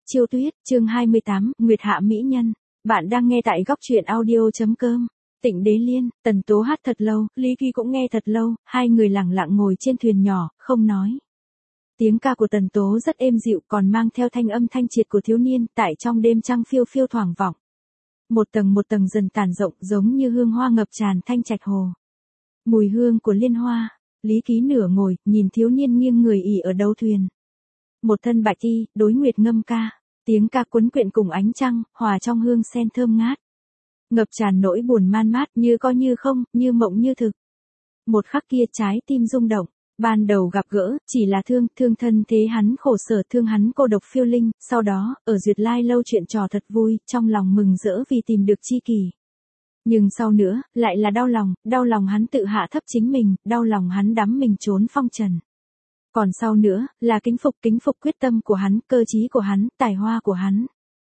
Chiêu Tuyết, chương 28, Nguyệt Hạ Mỹ Nhân. Bạn đang nghe tại góc truyện audio.com. Tịnh Đế Liên, Tần Tố hát thật lâu, Lý Kỳ cũng nghe thật lâu, hai người lặng lặng ngồi trên thuyền nhỏ, không nói. Tiếng ca của Tần Tố rất êm dịu còn mang theo thanh âm thanh triệt của thiếu niên tại trong đêm trăng phiêu phiêu thoảng vọng. Một tầng dần tản rộng giống như hương hoa ngập tràn thanh trạch hồ. Mùi hương của liên hoa, Lý Kỳ nửa ngồi, nhìn thiếu niên nghiêng người ỉ ở đầu thuyền. Một thân bạch y, đối nguyệt ngâm ca, tiếng ca cuốn quyện cùng ánh trăng, hòa trong hương sen thơm ngát. Ngập tràn nỗi buồn man mát, như có như không, như mộng như thực. Một khắc kia trái tim rung động, ban đầu gặp gỡ, chỉ là thương thân thế hắn khổ sở, thương hắn cô độc phiêu linh, sau đó, ở duyệt lai lâu chuyện trò thật vui, trong lòng mừng rỡ vì tìm được chi kỷ. Nhưng sau nữa, lại là đau lòng hắn tự hạ thấp chính mình, đau lòng hắn đắm mình trốn phong trần. Còn sau nữa, là kính phục quyết tâm của hắn, cơ trí của hắn, tài hoa của hắn.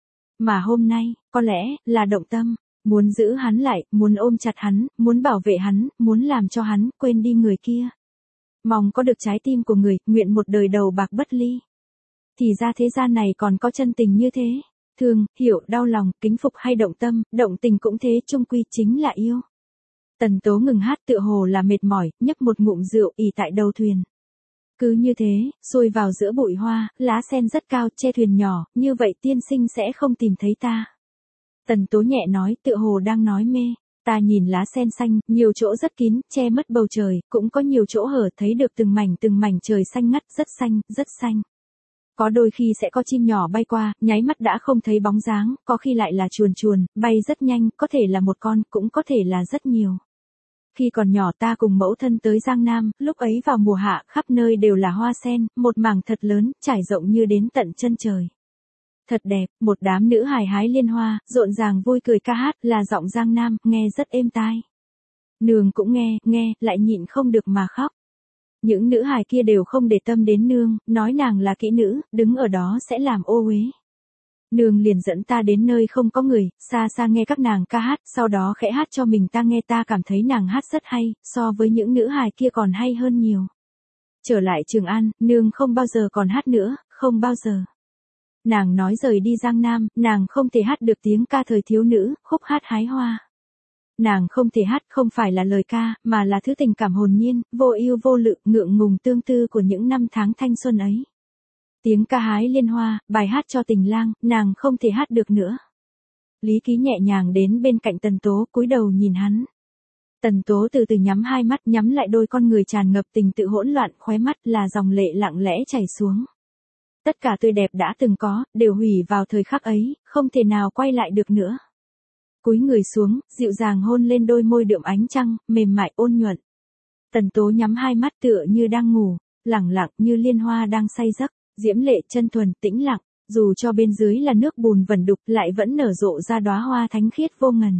Mà hôm nay, có lẽ, là động tâm, muốn giữ hắn lại, muốn ôm chặt hắn, muốn bảo vệ hắn, muốn làm cho hắn, quên đi người kia. Mong có được trái tim của người, nguyện một đời đầu bạc bất ly. Thì ra thế gian này còn có chân tình như thế. Thương, hiểu, đau lòng, kính phục hay động tâm, động tình cũng thế, chung quy chính là yêu. Tần Tố ngừng hát tựa hồ là mệt mỏi, nhấp một ngụm rượu ỉ tại đầu thuyền. Cứ như thế, xuôi vào giữa bụi hoa, lá sen rất cao, che thuyền nhỏ, như vậy tiên sinh sẽ không tìm thấy ta. Tần Tố nhẹ nói, tựa hồ đang nói mê. Ta nhìn lá sen xanh, nhiều chỗ rất kín, che mất bầu trời, cũng có nhiều chỗ hở, thấy được từng mảnh trời xanh ngắt, rất xanh. Có đôi khi sẽ có chim nhỏ bay qua, nháy mắt đã không thấy bóng dáng, có khi lại là chuồn, bay rất nhanh, có thể là một con, cũng có thể là rất nhiều. Khi còn nhỏ ta cùng mẫu thân tới Giang Nam, lúc ấy vào mùa hạ, khắp nơi đều là hoa sen, một mảng thật lớn, trải rộng như đến tận chân trời. Thật đẹp, một đám nữ hài hái liên hoa, rộn ràng vui cười ca hát, là giọng Giang Nam, nghe rất êm tai. Nương cũng nghe, lại nhịn không được mà khóc. Những nữ hài kia đều không để tâm đến nương, nói nàng là kỹ nữ, đứng ở đó sẽ làm ô uế. Nương liền dẫn ta đến nơi không có người, xa xa nghe các nàng ca hát, sau đó khẽ hát cho mình ta nghe, ta cảm thấy nàng hát rất hay, so với những nữ hài kia còn hay hơn nhiều. Trở lại Trường An, nương không bao giờ còn hát nữa, không bao giờ. Nàng nói rời đi Giang Nam, nàng không thể hát được tiếng ca thời thiếu nữ, khúc hát hái hoa. Nàng không thể hát không phải là lời ca, mà là thứ tình cảm hồn nhiên, vô ưu vô lự, ngượng ngùng tương tư của những năm tháng thanh xuân ấy. Tiếng ca hái liên hoa, bài hát cho tình lang, nàng không thể hát được nữa. Lý Kỳ nhẹ nhàng đến bên cạnh Tần Tố, cúi đầu nhìn hắn. Tần Tố từ từ nhắm hai mắt, nhắm lại đôi con người tràn ngập tình tự hỗn loạn, khóe mắt là dòng lệ lặng lẽ chảy xuống. Tất cả tươi đẹp đã từng có, đều hủy vào thời khắc ấy, không thể nào quay lại được nữa. Cúi người xuống, dịu dàng hôn lên đôi môi đượm ánh trăng, mềm mại ôn nhuận. Tần Tố nhắm hai mắt tựa như đang ngủ, lẳng lặng như liên hoa đang say giấc, diễm lệ chân thuần tĩnh lặng, dù cho bên dưới là nước bùn vẩn đục lại vẫn nở rộ ra đóa hoa thánh khiết vô ngần.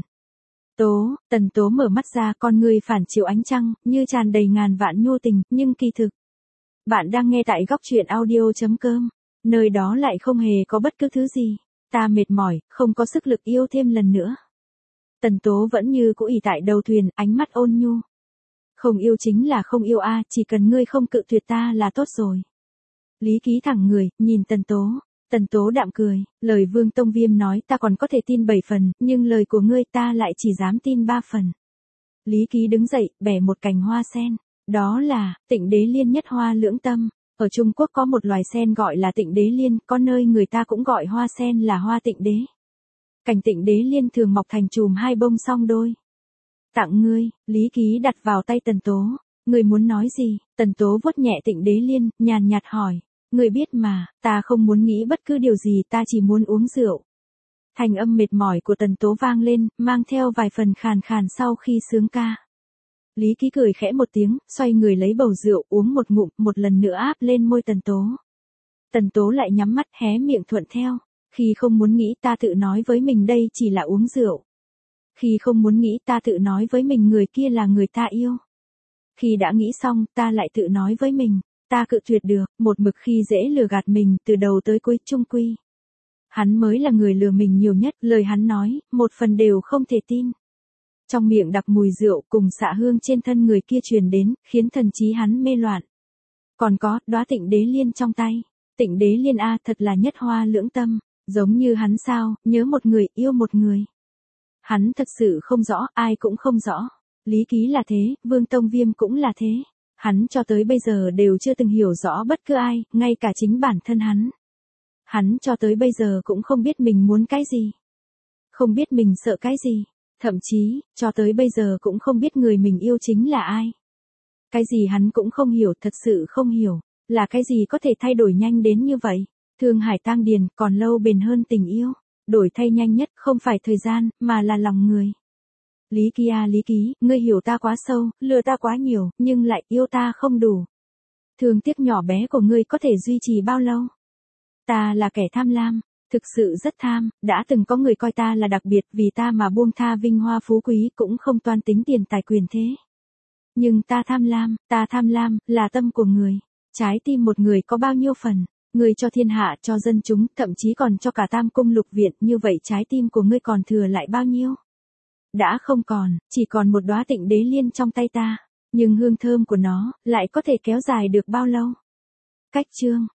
Tần Tố mở mắt ra, con người phản chiếu ánh trăng, như tràn đầy ngàn vạn nhu tình, nhưng kỳ thực. Bạn đang nghe tại góc truyện audio.com, nơi đó lại không hề có bất cứ thứ gì. Ta mệt mỏi, không có sức lực yêu thêm lần nữa. Tần Tố vẫn như cũ ỉ tại đầu thuyền, ánh mắt ôn nhu. Không yêu chính là không yêu a, chỉ cần ngươi không cự tuyệt ta là tốt rồi. Lý Kỳ thẳng người, nhìn Tần Tố. Tần Tố đạm cười, lời Vương Tông Viêm nói ta còn có thể tin 7 phần, nhưng lời của ngươi ta lại chỉ dám tin 3 phần. Lý Kỳ đứng dậy, bẻ một cành hoa sen. Đó là, Tịnh Đế Liên nhất hoa lưỡng tâm. Ở Trung Quốc có một loài sen gọi là Tịnh Đế Liên, có nơi người ta cũng gọi hoa sen là hoa Tịnh Đế. Cành Tịnh Đế Liên thường mọc thành chùm hai bông song đôi. Tặng ngươi, Lý Kỳ đặt vào tay Tần Tố. Ngươi muốn nói gì? Tần Tố vuốt nhẹ Tịnh Đế Liên, nhàn nhạt hỏi. Ngươi biết mà, ta không muốn nghĩ bất cứ điều gì, ta chỉ muốn uống rượu. Thành âm mệt mỏi của Tần Tố vang lên, mang theo vài phần khàn khàn sau khi sướng ca. Lý Kỳ cười khẽ một tiếng, xoay người lấy bầu rượu uống một ngụm, một lần nữa áp lên môi Tần Tố. Tần Tố lại nhắm mắt hé miệng thuận theo. Khi không muốn nghĩ ta tự nói với mình đây chỉ là uống rượu. Khi không muốn nghĩ ta tự nói với mình người kia là người ta yêu. Khi đã nghĩ xong ta lại tự nói với mình, ta cự tuyệt được, một mực khi dễ lừa gạt mình từ đầu tới cuối chung quy. Hắn mới là người lừa mình nhiều nhất, lời hắn nói, một phần đều không thể tin. Trong miệng đặc mùi rượu cùng xạ hương trên thân người kia truyền đến, khiến thần trí hắn mê loạn. Còn có, đóa Tịnh Đế Liên trong tay. Tịnh Đế Liên a, thật là nhất hoa lưỡng tâm. Giống như hắn sao, nhớ một người, yêu một người. Hắn thật sự không rõ, ai cũng không rõ. Lý Ký là thế, Vương Tông Viêm cũng là thế. Hắn cho tới bây giờ đều chưa từng hiểu rõ bất cứ ai, ngay cả chính bản thân hắn. Hắn cho tới bây giờ cũng không biết mình muốn cái gì. Không biết mình sợ cái gì. Thậm chí, cho tới bây giờ cũng không biết người mình yêu chính là ai. Cái gì hắn cũng không hiểu, thật sự không hiểu. Là cái gì có thể thay đổi nhanh đến như vậy? Thương Hải tang điền còn lâu bền hơn tình yêu. Đổi thay nhanh nhất không phải thời gian, mà là lòng người. Lý Ký à Lý Ký, ngươi hiểu ta quá sâu, lừa ta quá nhiều, nhưng lại yêu ta không đủ. Thương tiếc nhỏ bé của ngươi có thể duy trì bao lâu? Ta là kẻ tham lam, thực sự rất tham, đã từng có người coi ta là đặc biệt vì ta mà buông tha vinh hoa phú quý cũng không toan tính tiền tài quyền thế. Nhưng ta tham lam, là tâm của người. Trái tim một người có bao nhiêu phần? Ngươi cho thiên hạ, cho dân chúng, thậm chí còn cho cả Tam Cung Lục Viện, như vậy trái tim của ngươi còn thừa lại bao nhiêu? Đã không còn, chỉ còn một đóa Tịnh Đế Liên trong tay ta, nhưng hương thơm của nó lại có thể kéo dài được bao lâu? Cách chương